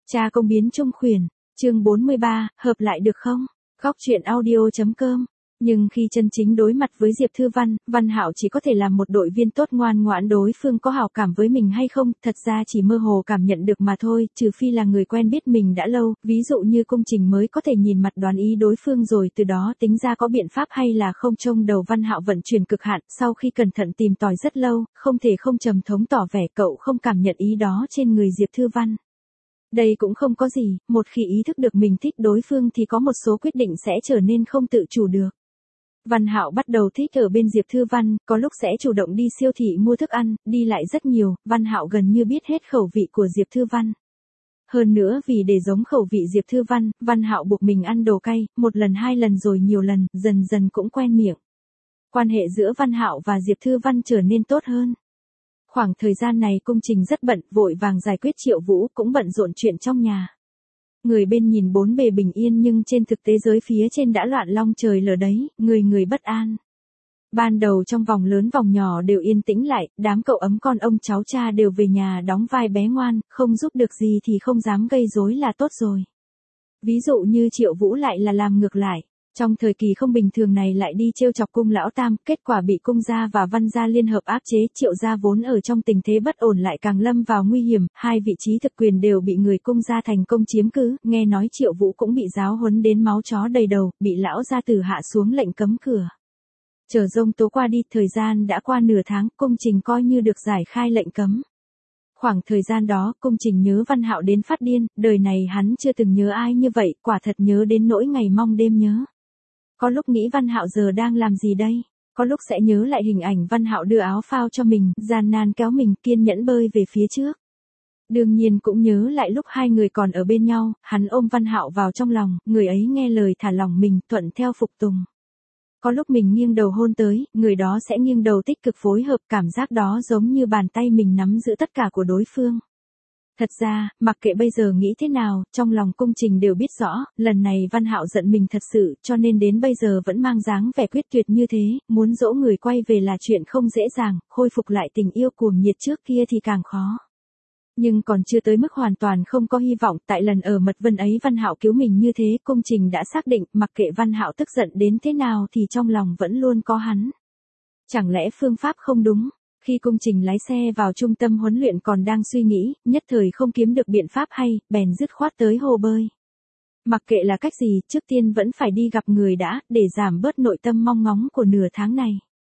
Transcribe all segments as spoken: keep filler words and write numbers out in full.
Cha công biến trung khuyển, chương bốn mươi ba, hợp lại được không? Góc truyện audio chấm com. Nhưng khi chân chính đối mặt với Diệp Thư Văn, Văn Hạo chỉ có thể làm một đội viên tốt ngoan ngoãn đối phương có hảo cảm với mình hay không, thật ra chỉ mơ hồ cảm nhận được mà thôi, trừ phi là người quen biết mình đã lâu, ví dụ như Cung Trình mới có thể nhìn mặt đoán ý đối phương rồi từ đó tính ra có biện pháp hay là không. Trong đầu Văn Hạo vận chuyển cực hạn, sau khi cẩn thận tìm tòi rất lâu, không thể không trầm thống tỏ vẻ cậu không cảm nhận ý đó trên người Diệp Thư Văn. Đây cũng không có gì, một khi ý thức được mình thích đối phương thì có một số quyết định sẽ trở nên không tự chủ được. Văn Hạo bắt đầu thích ở bên Diệp Thư Văn, có lúc sẽ chủ động đi siêu thị mua thức ăn, đi lại rất nhiều, Văn Hạo gần như biết hết khẩu vị của Diệp Thư Văn. Hơn nữa vì để giống khẩu vị Diệp Thư Văn, Văn Hạo buộc mình ăn đồ cay, một lần hai lần rồi nhiều lần, dần dần cũng quen miệng. Quan hệ giữa Văn Hạo và Diệp Thư Văn trở nên tốt hơn. Khoảng thời gian này Cung Trình rất bận, vội vàng giải quyết Triệu Vũ, cũng bận rộn chuyện trong nhà. Người bên nhìn bốn bề bình yên nhưng trên thực tế giới phía trên đã loạn long trời lở đấy, người người bất an. Ban đầu trong vòng lớn vòng nhỏ đều yên tĩnh lại, đám cậu ấm con ông cháu cha đều về nhà đóng vai bé ngoan, không giúp được gì thì không dám gây rối là tốt rồi. Ví dụ như Triệu Vũ lại là làm ngược lại. Trong thời kỳ không bình thường này lại đi trêu chọc Cung lão tam, kết quả bị Cung gia và Văn gia liên hợp áp chế, Triệu gia vốn ở trong tình thế bất ổn lại càng lâm vào nguy hiểm, hai vị trí thực quyền đều bị người Cung gia thành công chiếm cứ, nghe nói Triệu Vũ cũng bị giáo huấn đến máu chó đầy đầu, bị lão gia tử hạ xuống lệnh cấm cửa. Chờ giông tố qua đi, thời gian đã qua nửa tháng, Cung Trình coi như được giải khai lệnh cấm. Khoảng thời gian đó, Cung Trình nhớ Văn Hạo đến phát điên, đời này hắn chưa từng nhớ ai như vậy, quả thật nhớ đến nỗi ngày mong đêm nhớ. Có lúc nghĩ Văn Hạo giờ đang làm gì đây? Có lúc sẽ nhớ lại hình ảnh Văn Hạo đưa áo phao cho mình, gian nan kéo mình, kiên nhẫn bơi về phía trước. Đương nhiên cũng nhớ lại lúc hai người còn ở bên nhau, hắn ôm Văn Hạo vào trong lòng, người ấy nghe lời thả lỏng mình, thuận theo phục tùng. Có lúc mình nghiêng đầu hôn tới, người đó sẽ nghiêng đầu tích cực phối hợp, cảm giác đó giống như bàn tay mình nắm giữ tất cả của đối phương. Thật ra, mặc kệ bây giờ nghĩ thế nào, trong lòng Cung Trình đều biết rõ, lần này Văn Hạo giận mình thật sự, cho nên đến bây giờ vẫn mang dáng vẻ quyết tuyệt như thế, muốn dỗ người quay về là chuyện không dễ dàng, khôi phục lại tình yêu cuồng nhiệt trước kia thì càng khó. Nhưng còn chưa tới mức hoàn toàn không có hy vọng, tại lần ở Mật Vân ấy Văn Hạo cứu mình như thế, Cung Trình đã xác định, mặc kệ Văn Hạo tức giận đến thế nào thì trong lòng vẫn luôn có hắn. Chẳng lẽ phương pháp không đúng? Khi Cung Trình lái xe vào trung tâm huấn luyện còn đang suy nghĩ, nhất thời không kiếm được biện pháp hay, bèn dứt khoát tới hồ bơi. Mặc kệ là cách gì, trước tiên vẫn phải đi gặp người đã, để giảm bớt nội tâm mong ngóng của nửa tháng này.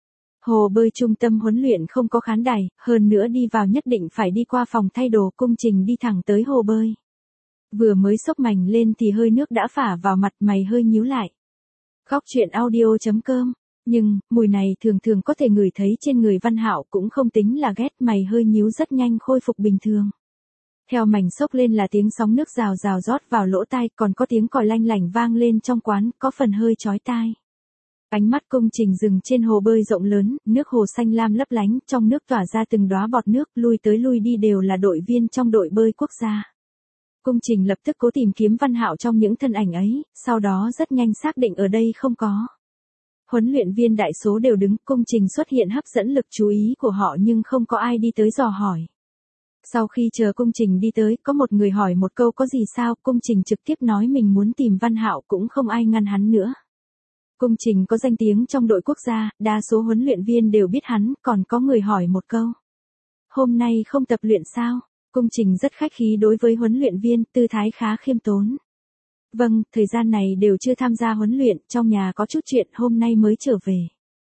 Hồ bơi trung tâm huấn luyện không có khán đài, hơn nữa đi vào nhất định phải đi qua phòng thay đồ, Cung Trình đi thẳng tới hồ bơi. Vừa mới xốc mành lên thì hơi nước đã phả vào mặt, mày hơi nhíu lại. Góc truyện audio chấm com. Nhưng, mùi này thường thường có thể ngửi thấy trên người Văn Hạo, cũng không tính là ghét, mày hơi nhíu rất nhanh khôi phục bình thường. Theo mảnh xốc lên là tiếng sóng nước rào rào rót vào lỗ tai, còn có tiếng còi lanh lảnh vang lên trong quán, có phần hơi chói tai. Ánh mắt Cung Trình dừng trên hồ bơi rộng lớn, nước hồ xanh lam lấp lánh, trong nước tỏa ra từng đóa bọt nước, lui tới lui đi đều là đội viên trong đội bơi quốc gia. Cung Trình lập tức cố tìm kiếm Văn Hạo trong những thân ảnh ấy, sau đó rất nhanh xác định ở đây không có. Huấn luyện viên đại số đều đứng, Cung Trình xuất hiện hấp dẫn lực chú ý của họ nhưng không có ai đi tới dò hỏi. Sau khi chờ Cung Trình đi tới, có một người hỏi một câu có gì sao, Cung Trình trực tiếp nói mình muốn tìm Văn Hạo, cũng không ai ngăn hắn nữa. Cung Trình có danh tiếng trong đội quốc gia, đa số huấn luyện viên đều biết hắn, còn có người hỏi một câu. Hôm nay không tập luyện sao? Cung Trình rất khách khí đối với huấn luyện viên, tư thái khá khiêm tốn. Vâng, thời gian này đều chưa tham gia huấn luyện, trong nhà có chút chuyện, hôm nay mới trở về.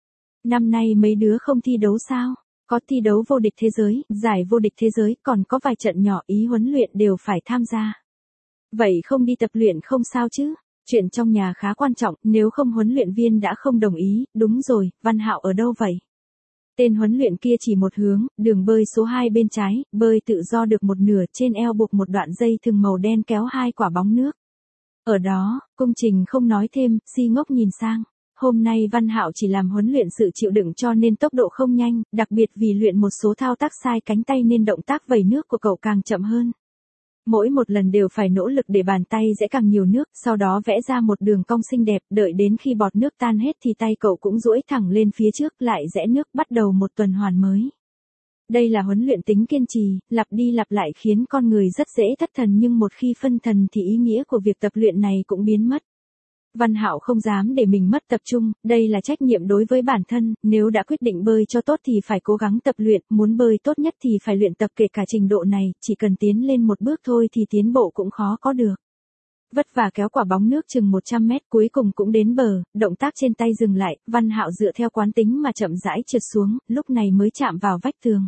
Năm nay mấy đứa không thi đấu sao? Có thi đấu vô địch thế giới, giải vô địch thế giới, còn có vài trận nhỏ, ý huấn luyện đều phải tham gia. Vậy không đi tập luyện không sao chứ? Chuyện trong nhà khá quan trọng, nếu không huấn luyện viên đã không đồng ý, đúng rồi, Văn Hạo ở đâu vậy? Tên huấn luyện kia chỉ một hướng, đường bơi số hai bên trái, bơi tự do được một nửa, trên eo buộc một đoạn dây thừng màu đen kéo hai quả bóng nước. Ở đó, Cung Trình không nói thêm, si ngốc nhìn sang. Hôm nay Văn Hạo chỉ làm huấn luyện sự chịu đựng cho nên tốc độ không nhanh, đặc biệt vì luyện một số thao tác sai cánh tay nên động tác vẩy nước của cậu càng chậm hơn. Mỗi một lần đều phải nỗ lực để bàn tay dễ càng nhiều nước, sau đó vẽ ra một đường cong xinh đẹp, đợi đến khi bọt nước tan hết thì tay cậu cũng duỗi thẳng lên phía trước, lại rẽ nước, bắt đầu một tuần hoàn mới. Đây là huấn luyện tính kiên trì, lặp đi lặp lại khiến con người rất dễ thất thần nhưng một khi phân thần thì ý nghĩa của việc tập luyện này cũng biến mất. Văn Hạo không dám để mình mất tập trung, đây là trách nhiệm đối với bản thân, nếu đã quyết định bơi cho tốt thì phải cố gắng tập luyện, muốn bơi tốt nhất thì phải luyện tập kể cả trình độ này, chỉ cần tiến lên một bước thôi thì tiến bộ cũng khó có được. Vất vả kéo quả bóng nước chừng một trăm mét cuối cùng cũng đến bờ, động tác trên tay dừng lại, Văn Hạo dựa theo quán tính mà chậm rãi trượt xuống, lúc này mới chạm vào vách tường.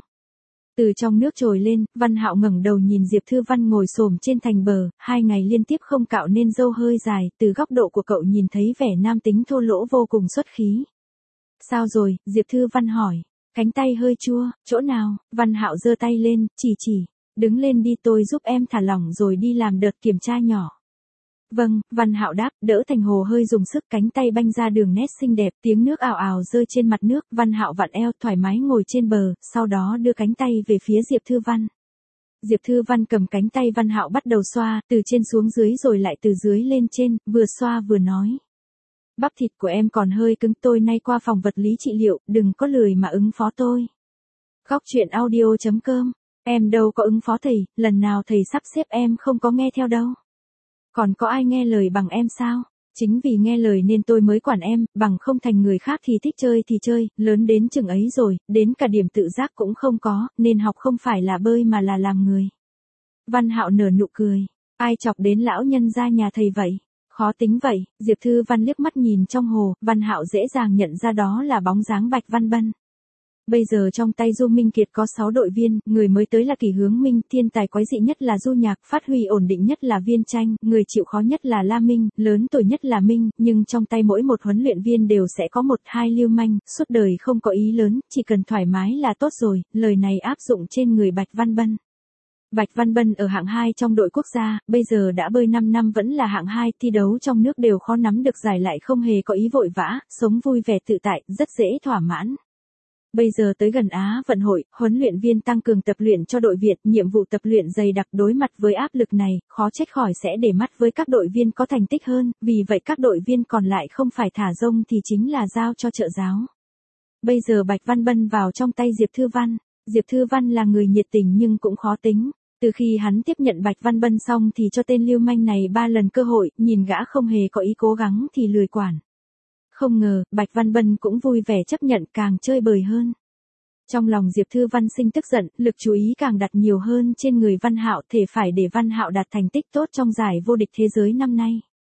Từ trong nước trồi lên, Văn Hạo ngẩng đầu nhìn Diệp Thư Văn ngồi xổm trên thành bờ, hai ngày liên tiếp không cạo nên râu hơi dài, từ góc độ của cậu nhìn thấy vẻ nam tính thô lỗ vô cùng xuất khí. Sao rồi, Diệp Thư Văn hỏi, cánh tay hơi chua, chỗ nào? Văn Hạo giơ tay lên, chỉ chỉ, đứng lên đi tôi giúp em thả lỏng rồi đi làm đợt kiểm tra nhỏ. Vâng, Văn Hạo đáp, đỡ Thành Hồ hơi dùng sức, cánh tay banh ra đường nét xinh đẹp, tiếng nước ào ào rơi trên mặt nước, Văn Hạo vặn eo thoải mái ngồi trên bờ, sau đó đưa cánh tay về phía Diệp Thư Văn. Diệp Thư Văn cầm cánh tay Văn Hạo bắt đầu xoa, từ trên xuống dưới rồi lại từ dưới lên trên, vừa xoa vừa nói. Bắp thịt của em còn hơi cứng, tôi nay qua phòng vật lý trị liệu, đừng có lười mà ứng phó tôi. Góc truyện audio chấm com, em đâu có ứng phó thầy, lần nào thầy sắp xếp em không có nghe theo đâu. Còn có ai nghe lời bằng em sao? Chính vì nghe lời nên tôi mới quản em, bằng không thành người khác thì thích chơi thì chơi, lớn đến chừng ấy rồi, đến cả điểm tự giác cũng không có, nên học không phải là bơi mà là làm người. Văn Hạo nở nụ cười, ai chọc đến lão nhân gia nhà thầy vậy? Khó tính vậy, Diệp Thư Văn liếc mắt nhìn trong hồ, Văn Hạo dễ dàng nhận ra đó là bóng dáng Bạch Văn Bân. Bây giờ trong tay Du Minh Kiệt có sáu đội viên, người mới tới là Kỳ Hướng Minh, thiên tài quái dị nhất là Du Nhạc, phát huy ổn định nhất là Viên Tranh, người chịu khó nhất là La Minh, lớn tuổi nhất là Minh, nhưng trong tay mỗi một huấn luyện viên đều sẽ có một hai lưu manh, suốt đời không có ý lớn, chỉ cần thoải mái là tốt rồi, lời này áp dụng trên người Bạch Văn Bân. Bạch Văn Bân ở hạng hai trong đội quốc gia, bây giờ đã bơi năm năm vẫn là hạng hai, thi đấu trong nước đều khó nắm được giải lại không hề có ý vội vã, sống vui vẻ tự tại, rất dễ thỏa mãn. Bây giờ tới gần Á vận hội, huấn luyện viên tăng cường tập luyện cho đội Việt, nhiệm vụ tập luyện dày đặc đối mặt với áp lực này, khó trách khỏi sẽ để mắt với các đội viên có thành tích hơn, vì vậy các đội viên còn lại không phải thả rông thì chính là giao cho trợ giáo. Bây giờ Bạch Văn Bân vào trong tay Diệp Thư Văn, Diệp Thư Văn là người nhiệt tình nhưng cũng khó tính. Từ khi hắn tiếp nhận Bạch Văn Bân xong thì cho tên lưu manh này ba lần cơ hội, nhìn gã không hề có ý cố gắng thì lười quản. Không ngờ, Bạch Văn Bân cũng vui vẻ chấp nhận càng chơi bời hơn. Trong lòng Diệp Thư Văn sinh tức giận, lực chú ý càng đặt nhiều hơn trên người Văn Hạo, thể phải để Văn Hạo đạt thành tích tốt trong giải vô địch thế giới năm nay.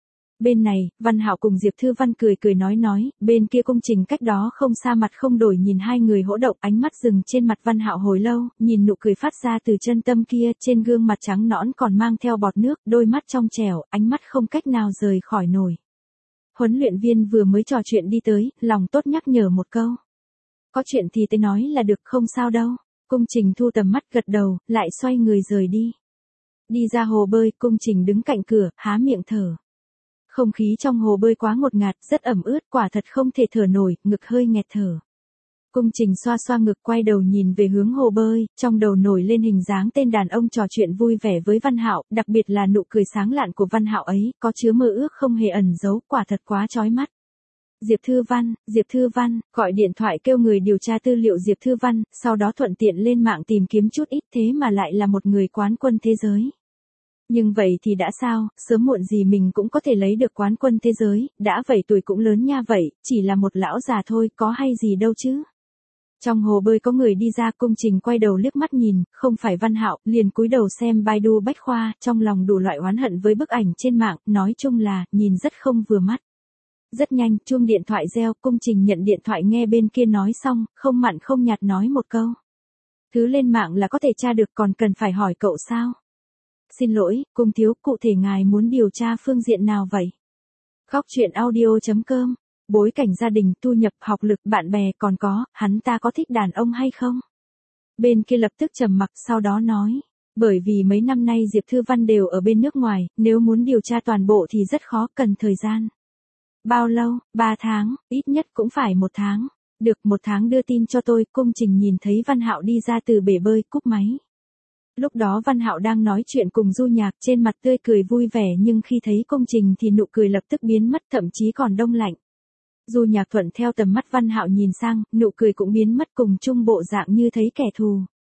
Bên này, Văn Hạo cùng Diệp Thư Văn cười cười nói nói, bên kia công trình cách đó không xa mặt không đổi nhìn hai người hỗ động, ánh mắt dừng trên mặt Văn Hạo hồi lâu, nhìn nụ cười phát ra từ chân tâm kia, trên gương mặt trắng nõn còn mang theo bọt nước, đôi mắt trong trẻo, ánh mắt không cách nào rời khỏi nổi. Huấn luyện viên vừa mới trò chuyện đi tới, lòng tốt nhắc nhở một câu. Có chuyện thì tới nói là được, không sao đâu. Cung Trình thu tầm mắt gật đầu, lại xoay người rời đi. Đi ra hồ bơi, Cung Trình đứng cạnh cửa, há miệng thở. Không khí trong hồ bơi quá ngột ngạt, rất ẩm ướt, quả thật không thể thở nổi, ngực hơi nghẹt thở. Cung Trình xoa xoa ngực quay đầu nhìn về hướng hồ bơi, trong đầu nổi lên hình dáng tên đàn ông trò chuyện vui vẻ với Văn Hạo, đặc biệt là nụ cười sáng lạn của Văn Hạo ấy, có chứa mơ ước không hề ẩn giấu, quả thật quá chói mắt. Diệp Thư Văn, Diệp Thư Văn, gọi điện thoại kêu người điều tra tư liệu Diệp Thư Văn, sau đó thuận tiện lên mạng tìm kiếm chút ít, thế mà lại là một người quán quân thế giới. Nhưng vậy thì đã sao, sớm muộn gì mình cũng có thể lấy được quán quân thế giới, đã vậy tuổi cũng lớn nha vậy, chỉ là một lão già thôi, có hay gì đâu chứ. Trong hồ bơi có người đi ra, Cung Trình quay đầu liếc mắt nhìn, không phải Văn Hạo, liền cúi đầu xem Baidu Bách Khoa, trong lòng đủ loại oán hận với bức ảnh trên mạng, nói chung là, nhìn rất không vừa mắt. Rất nhanh, chuông điện thoại reo, Cung Trình nhận điện thoại nghe bên kia nói xong, không mặn không nhạt nói một câu. Thứ lên mạng là có thể tra được, còn cần phải hỏi cậu sao? Xin lỗi, Cung thiếu, cụ thể ngài muốn điều tra phương diện nào vậy? Góc truyện audio chấm com, bối cảnh gia đình, thu nhập, học lực, bạn bè, còn có, hắn ta có thích đàn ông hay không? Bên kia lập tức trầm mặc, sau đó nói. Bởi vì mấy năm nay Diệp Thư Văn đều ở bên nước ngoài, nếu muốn điều tra toàn bộ thì rất khó, cần thời gian. Bao lâu? Ba tháng, ít nhất cũng phải một tháng. Được, một tháng đưa tin cho tôi. Cung Trình nhìn thấy Văn Hạo đi ra từ bể bơi, cúp máy. Lúc đó Văn Hạo đang nói chuyện cùng Du Nhạc, trên mặt tươi cười vui vẻ, nhưng khi thấy Cung Trình thì nụ cười lập tức biến mất, thậm chí còn đông lạnh. Du Nhạc thuận theo tầm mắt Văn Hạo nhìn sang, nụ cười cũng biến mất, cùng chung bộ dạng như thấy kẻ thù.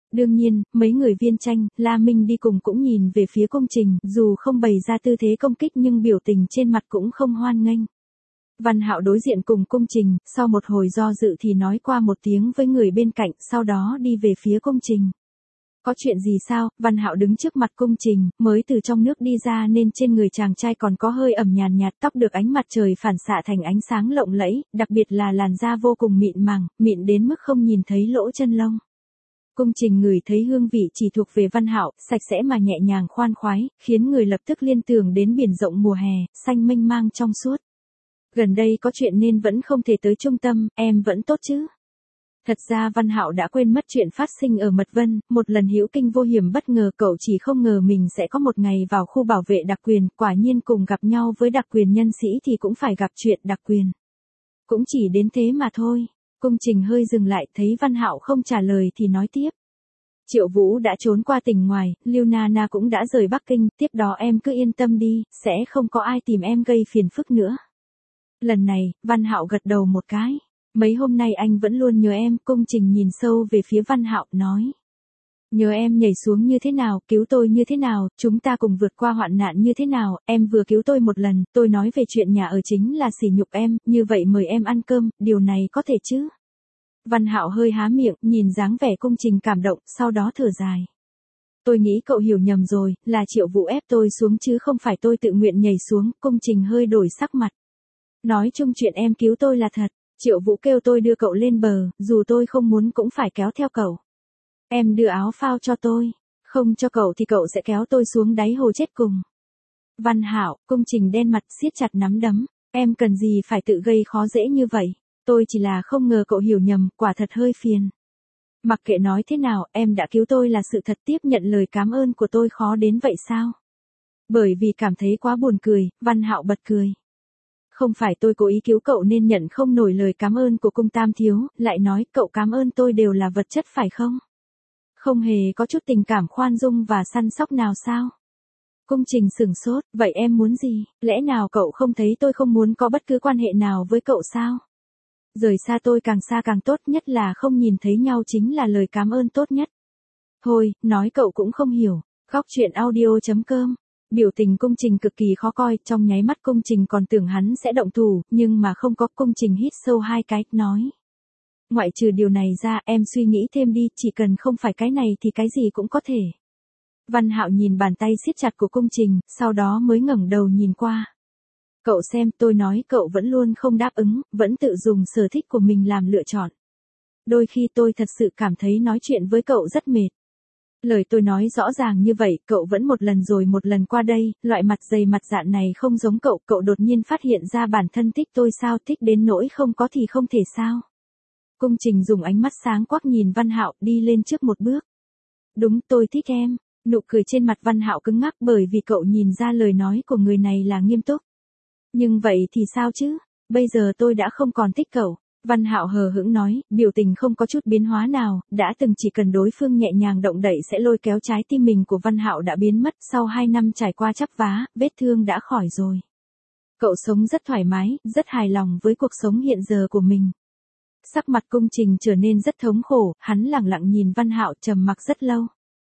Đương nhiên, mấy người viên tranh, La Minh đi cùng cũng nhìn về phía công trình, dù không bày ra tư thế công kích nhưng biểu tình trên mặt cũng không hoan nghênh. Văn Hạo đối diện cùng công trình, sau một hồi do dự thì nói qua một tiếng với người bên cạnh, sau đó đi về phía công trình. Có chuyện gì sao? Văn Hạo đứng trước mặt công trình, mới từ trong nước đi ra nên trên người chàng trai còn có hơi ẩm nhàn nhạt, tóc được ánh mặt trời phản xạ thành ánh sáng lộng lẫy, đặc biệt là làn da vô cùng mịn màng, mịn đến mức không nhìn thấy lỗ chân lông. Công trình ngửi thấy hương vị chỉ thuộc về Văn Hạo, sạch sẽ mà nhẹ nhàng khoan khoái, khiến người lập tức liên tưởng đến biển rộng mùa hè, xanh mênh mang trong suốt. Gần đây có chuyện nên vẫn không thể tới trung tâm, em vẫn tốt chứ? Thật ra Văn Hạo đã quên mất chuyện phát sinh ở Mật Vân, một lần hữu kinh vô hiểm bất ngờ cậu chỉ không ngờ mình sẽ có một ngày vào khu bảo vệ đặc quyền, quả nhiên cùng gặp nhau với đặc quyền nhân sĩ thì cũng phải gặp chuyện đặc quyền. Cũng chỉ đến thế mà thôi. Công trình hơi dừng lại, thấy Văn Hạo không trả lời thì nói tiếp. Triệu Vũ đã trốn qua tỉnh ngoài, Lưu Nana cũng đã rời Bắc Kinh, tiếp đó em cứ yên tâm đi, sẽ không có ai tìm em gây phiền phức nữa. Lần này, Văn Hạo gật đầu một cái. Mấy hôm nay anh vẫn luôn nhớ em, công trình nhìn sâu về phía Văn Hạo, nói. Nhớ em nhảy xuống như thế nào, cứu tôi như thế nào, chúng ta cùng vượt qua hoạn nạn như thế nào, em vừa cứu tôi một lần, tôi nói về chuyện nhà ở chính là sỉ nhục em, như vậy mời em ăn cơm, điều này có thể chứ? Văn Hạo hơi há miệng, nhìn dáng vẻ công trình cảm động, sau đó thở dài. Tôi nghĩ cậu hiểu nhầm rồi, là Triệu Vũ ép tôi xuống chứ không phải tôi tự nguyện nhảy xuống, công trình hơi đổi sắc mặt. Nói chung chuyện em cứu tôi là thật, Triệu Vũ kêu tôi đưa cậu lên bờ, dù tôi không muốn cũng phải kéo theo cậu. Em đưa áo phao cho tôi, không cho cậu thì cậu sẽ kéo tôi xuống đáy hồ chết cùng. Văn Hạo, công trình đen mặt siết chặt nắm đấm, em cần gì phải tự gây khó dễ như vậy, tôi chỉ là không ngờ cậu hiểu nhầm, quả thật hơi phiền. Mặc kệ nói thế nào, em đã cứu tôi là sự thật, tiếp nhận lời cảm ơn của tôi khó đến vậy sao? Bởi vì cảm thấy quá buồn cười, Văn Hạo bật cười. Không phải tôi cố ý cứu cậu nên nhận không nổi lời cảm ơn của cung tam thiếu, lại nói cậu cảm ơn tôi đều là vật chất phải không? Không hề có chút tình cảm khoan dung và săn sóc nào sao? Công trình sửng sốt, vậy em muốn gì? Lẽ nào cậu không thấy tôi không muốn có bất cứ quan hệ nào với cậu sao? Rời xa tôi càng xa càng tốt, nhất là không nhìn thấy nhau chính là lời cảm ơn tốt nhất. Thôi, nói cậu cũng không hiểu. Góc truyện audio chấm com. Biểu tình công trình cực kỳ khó coi, trong nháy mắt công trình còn tưởng hắn sẽ động thủ, nhưng mà không có, công trình hít sâu hai cái, nói. Ngoại trừ điều này ra, em suy nghĩ thêm đi, chỉ cần không phải cái này thì cái gì cũng có thể. Văn Hạo nhìn bàn tay siết chặt của công trình, sau đó mới ngẩng đầu nhìn qua. Cậu xem, tôi nói cậu vẫn luôn không đáp ứng, vẫn tự dùng sở thích của mình làm lựa chọn. Đôi khi tôi thật sự cảm thấy nói chuyện với cậu rất mệt. Lời tôi nói rõ ràng như vậy, cậu vẫn một lần rồi một lần qua đây, loại mặt dày mặt dạn này không giống cậu, cậu đột nhiên phát hiện ra bản thân thích tôi sao, thích đến nỗi không có thì không thể sao. Công trình dùng ánh mắt sáng quắc nhìn Văn Hạo, đi lên trước một bước. Đúng, tôi thích em. Nụ cười trên mặt Văn Hạo cứng ngắc bởi vì cậu nhìn ra lời nói của người này là nghiêm túc. Nhưng vậy thì sao chứ? Bây giờ tôi đã không còn thích cậu. Văn Hạo hờ hững nói, biểu tình không có chút biến hóa nào, đã từng chỉ cần đối phương nhẹ nhàng động đậy sẽ lôi kéo trái tim mình của Văn Hạo đã biến mất, sau hai năm trải qua chắp vá, vết thương đã khỏi rồi. Cậu sống rất thoải mái, rất hài lòng với cuộc sống hiện giờ của mình. Sắc mặt công trình trở nên rất thống khổ, hắn lặng lặng nhìn Văn Hạo trầm mặc rất lâu.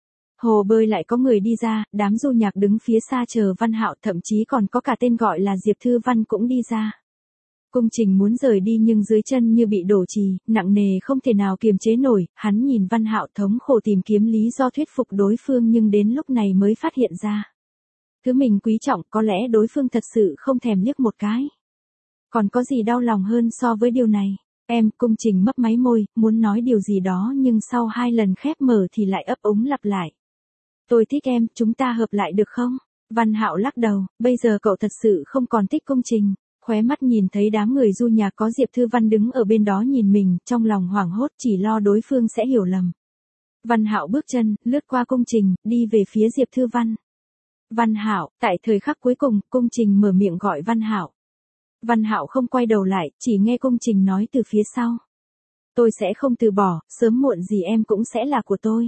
Hồ bơi lại có người đi ra, đám du nhạc đứng phía xa chờ Văn Hạo, thậm chí còn có cả tên gọi là Diệp Thư Văn cũng đi ra. Công trình muốn rời đi nhưng dưới chân như bị đổ trì, nặng nề không thể nào kiềm chế nổi, hắn nhìn Văn Hạo thống khổ tìm kiếm lý do thuyết phục đối phương nhưng đến lúc này mới phát hiện ra. Thứ mình quý trọng có lẽ đối phương thật sự không thèm liếc một cái. Còn có gì đau lòng hơn so với điều này? Em, công trình mấp máy môi, muốn nói điều gì đó nhưng sau hai lần khép mở thì lại ấp úng lặp lại. Tôi thích em, chúng ta hợp lại được không? Văn Hạo lắc đầu, bây giờ cậu thật sự không còn thích công trình. Khóe mắt nhìn thấy đám người du nhạc có Diệp Thư Văn đứng ở bên đó nhìn mình, trong lòng hoảng hốt chỉ lo đối phương sẽ hiểu lầm. Văn Hạo bước chân, lướt qua công trình, đi về phía Diệp Thư Văn. Văn Hạo, tại thời khắc cuối cùng, công trình mở miệng gọi Văn Hạo. Văn Hạo không quay đầu lại, chỉ nghe công trình nói từ phía sau. Tôi sẽ không từ bỏ, sớm muộn gì em cũng sẽ là của tôi.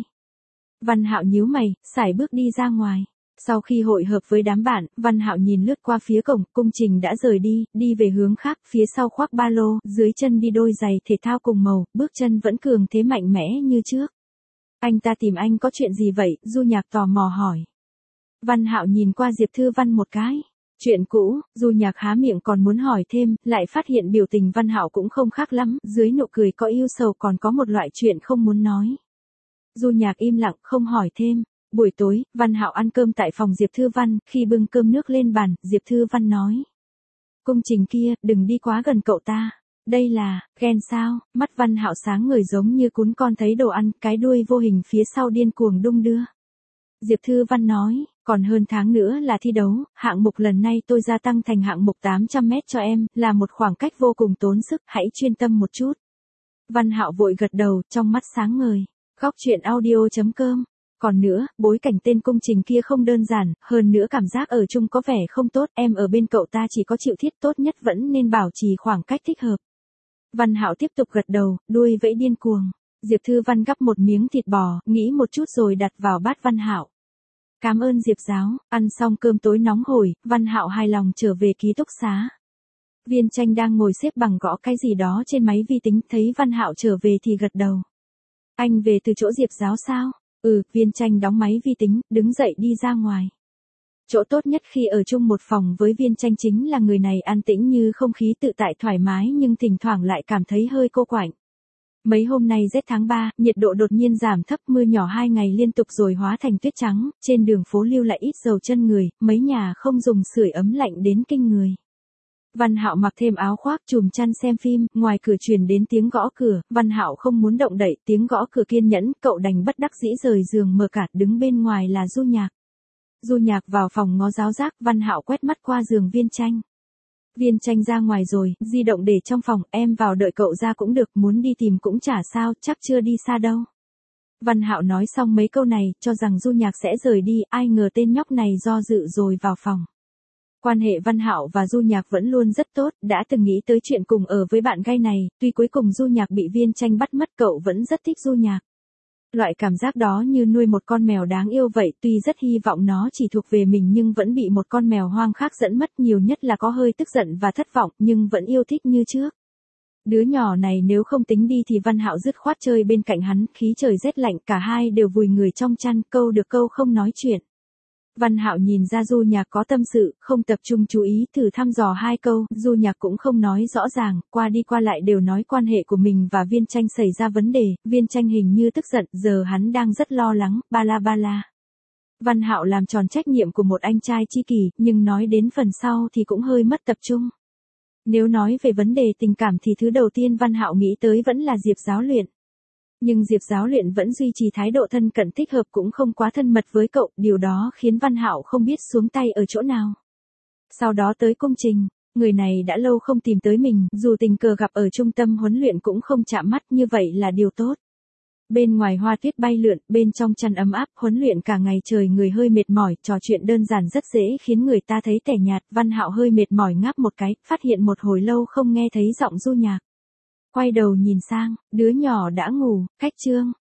Văn Hạo nhíu mày, sải bước đi ra ngoài. Sau khi hội hợp với đám bạn, Văn Hạo nhìn lướt qua phía cổng, công trình đã rời đi, đi về hướng khác, phía sau khoác ba lô, dưới chân đi đôi giày thể thao cùng màu, bước chân vẫn cường thế mạnh mẽ như trước. Anh ta tìm anh có chuyện gì vậy? Du Nhạc tò mò hỏi. Văn Hạo nhìn qua Diệp Thư Văn một cái. Chuyện cũ, Du Nhạc há miệng còn muốn hỏi thêm, lại phát hiện biểu tình Văn Hạo cũng không khác lắm, dưới nụ cười có ưu sầu còn có một loại chuyện không muốn nói. Du Nhạc im lặng, không hỏi thêm. Buổi tối, Văn Hạo ăn cơm tại phòng Diệp Thư Văn, khi bưng cơm nước lên bàn, Diệp Thư Văn nói. Công Trình kia, đừng đi quá gần cậu ta. Đây là, ghen sao? Mắt Văn Hạo sáng ngời giống như cún con thấy đồ ăn, cái đuôi vô hình phía sau điên cuồng đung đưa. Diệp Thư Văn nói, còn hơn tháng nữa là thi đấu, hạng mục lần này tôi gia tăng thành hạng mục tám trăm mét cho em, là một khoảng cách vô cùng tốn sức, hãy chuyên tâm một chút. Văn Hạo vội gật đầu, trong mắt sáng ngời. Góc truyện audio chấm com. Còn nữa, bối cảnh tên Công Trình kia không đơn giản, hơn nữa cảm giác ở chung có vẻ không tốt, em ở bên cậu ta chỉ có chịu thiết tốt nhất vẫn nên bảo trì khoảng cách thích hợp. Văn Hạo tiếp tục gật đầu, đuôi vẫy điên cuồng. Diệp Thư Văn gắp một miếng thịt bò, nghĩ một chút rồi đặt vào bát Văn Hạo. Cảm ơn Diệp giáo, ăn xong cơm tối nóng hổi, Văn Hạo hài lòng trở về ký túc xá. Viên Tranh đang ngồi xếp bằng gõ cái gì đó trên máy vi tính, thấy Văn Hạo trở về thì gật đầu. Anh về từ chỗ Diệp giáo sao? Ừ, Viên Tranh đóng máy vi tính, đứng dậy đi ra ngoài. Chỗ tốt nhất khi ở chung một phòng với Viên Tranh chính là người này an tĩnh như không khí tự tại thoải mái nhưng thỉnh thoảng lại cảm thấy hơi cô quạnh. Mấy hôm nay rét tháng ba, nhiệt độ đột nhiên giảm thấp, mưa nhỏ hai ngày liên tục rồi hóa thành tuyết trắng, trên đường phố lưu lại ít dầu chân người, mấy nhà không dùng sưởi ấm lạnh đến kinh người. Văn Hạo mặc thêm áo khoác chùm chăn xem phim, ngoài cửa truyền đến tiếng gõ cửa, Văn Hạo không muốn động đậy, tiếng gõ cửa kiên nhẫn, cậu đành bất đắc dĩ rời giường mở cart, đứng bên ngoài là Du Nhạc. Du Nhạc vào phòng ngó giáo giác, Văn Hạo quét mắt qua giường Viên Tranh. Viên Tranh ra ngoài rồi, di động để trong phòng, em vào đợi cậu ra cũng được, muốn đi tìm cũng chả sao, chắc chưa đi xa đâu. Văn Hạo nói xong mấy câu này, cho rằng Du Nhạc sẽ rời đi, ai ngờ tên nhóc này do dự rồi vào phòng. Quan hệ Văn Hạo và Du Nhạc vẫn luôn rất tốt, đã từng nghĩ tới chuyện cùng ở với bạn gái này, tuy cuối cùng Du Nhạc bị Viên Tranh bắt mất cậu vẫn rất thích Du Nhạc. Loại cảm giác đó như nuôi một con mèo đáng yêu vậy, tuy rất hy vọng nó chỉ thuộc về mình nhưng vẫn bị một con mèo hoang khác dẫn mất, nhiều nhất là có hơi tức giận và thất vọng, nhưng vẫn yêu thích như trước. Đứa nhỏ này nếu không tính đi thì Văn Hạo dứt khoát chơi bên cạnh hắn, khí trời rét lạnh, cả hai đều vùi người trong chăn, câu được câu không nói chuyện. Văn Hạo nhìn ra Du Nhạc có tâm sự, không tập trung chú ý, thử thăm dò hai câu, Du Nhạc cũng không nói rõ ràng, qua đi qua lại đều nói quan hệ của mình và Viên Tranh xảy ra vấn đề, Viên Tranh hình như tức giận, giờ hắn đang rất lo lắng, ba la ba la. Văn Hạo làm tròn trách nhiệm của một anh trai tri kỷ, nhưng nói đến phần sau thì cũng hơi mất tập trung. Nếu nói về vấn đề tình cảm thì thứ đầu tiên Văn Hạo nghĩ tới vẫn là Diệp Giáo Luyện. Nhưng Diệp Giáo Luyện vẫn duy trì thái độ thân cận thích hợp, cũng không quá thân mật với cậu, điều đó khiến Văn Hạo không biết xuống tay ở chỗ nào. Sau đó tới Công Trình, người này đã lâu không tìm tới mình, dù tình cờ gặp ở trung tâm huấn luyện cũng không chạm mắt, như vậy là điều tốt. Bên ngoài hoa tuyết bay lượn, bên trong chăn ấm áp, huấn luyện cả ngày trời người hơi mệt mỏi, trò chuyện đơn giản rất dễ khiến người ta thấy tẻ nhạt, Văn Hạo hơi mệt mỏi ngáp một cái, phát hiện một hồi lâu không nghe thấy giọng Du Nhạc. Quay đầu nhìn sang, đứa nhỏ đã ngủ, cách chương.